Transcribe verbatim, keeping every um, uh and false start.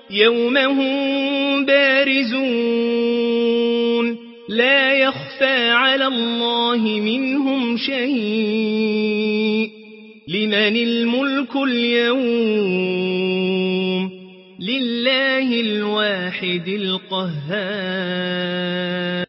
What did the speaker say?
يوم هم بارزون لا يخفى على الله منهم شيء لمن الملك اليوم لله الواحد القهار